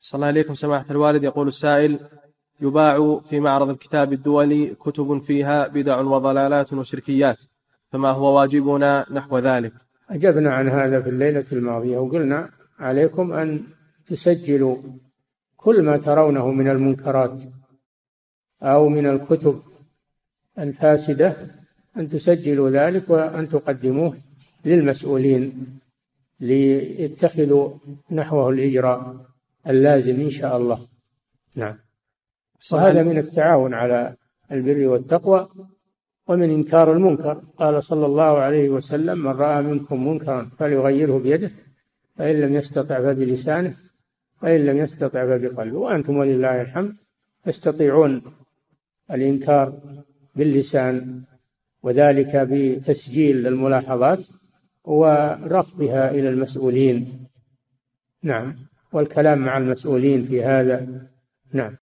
صلى الله عليكم سماحة الوالد. يقول السائل: يباع في معرض الكتاب الدولي كتب فيها بدع وضلالات وشركيات، فما هو واجبنا نحو ذلك؟ أجبنا عن هذا في الليلة الماضية وقلنا عليكم أن تسجلوا كل ما ترونه من المنكرات أو من الكتب الفاسدة، أن تسجلوا ذلك وأن تقدموه للمسؤولين ليتخذوا نحوه الإجراء اللازم إن شاء الله. نعم. وهذا من التعاون على البر والتقوى ومن إنكار المنكر. قال صلى الله عليه وسلم: من رأى منكم منكرا فليغيره بيده، فإن لم يستطع فبلسانه، فإن لم يستطع فبقلبه. وأنتم ولله الحمد تستطيعون الإنكار باللسان، وذلك بتسجيل الملاحظات ورفضها إلى المسؤولين. نعم. والكلام مع المسؤولين في هذا. نعم.